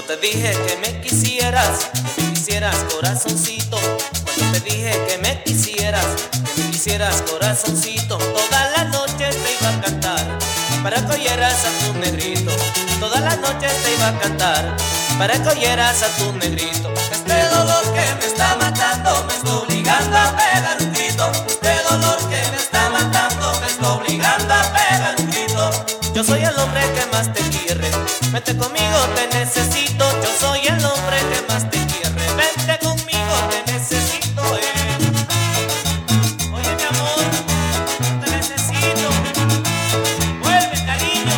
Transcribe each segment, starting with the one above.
te dije que me quisieras corazoncito. Cuando te dije que me quisieras corazoncito. Todas las noches te iba a cantar para que oyeras a tu negrito. Todas las noches te iba a cantar para que oyeras a tu negrito. Este dolor que me está matando me está obligando a pegar un grito. Este dolor que me está matando me está obligando a pegar un grito. Yo soy el hombre que más te quiere, vente conmigo, te necesito. Yo soy el hombre que más te quiere, vente conmigo, te necesito. Oye mi amor, te necesito. Vuelve cariño.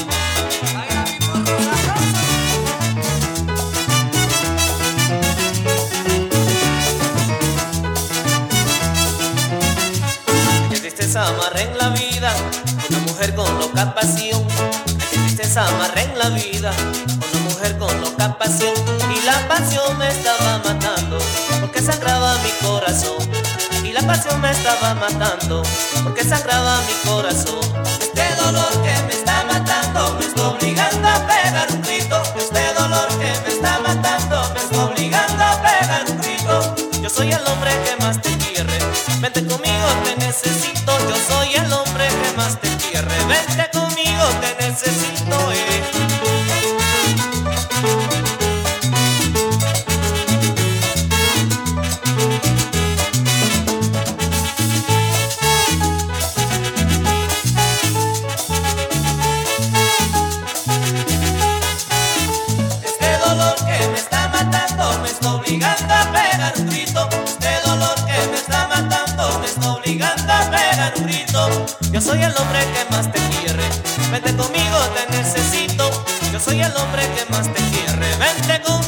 Qué tristeza amarré en la vida, una mujer con loca pasión. Qué tristeza amarré en la vida, una mujer con loca pasión. Y la pasión me estaba matando, porque sangraba mi corazón. Y la pasión me estaba matando, porque sangraba mi corazón. Este dolor que me está matando me está obligando a pegar un grito. Este dolor que me está matando me está obligando a pegar un grito. Yo soy el hombre que más te quiere, vente conmigo, te necesito. Yo soy el hombre que más te quiere, vente conmigo, te necesito. Este dolor que me está matando me está obligando a pegar un grito. Este dolor que me está matando me está obligando a pegar un grito. Yo soy el hombre que más te quiere, vente conmigo, te necesito. Yo soy el hombre que más te quiere, vente conmigo.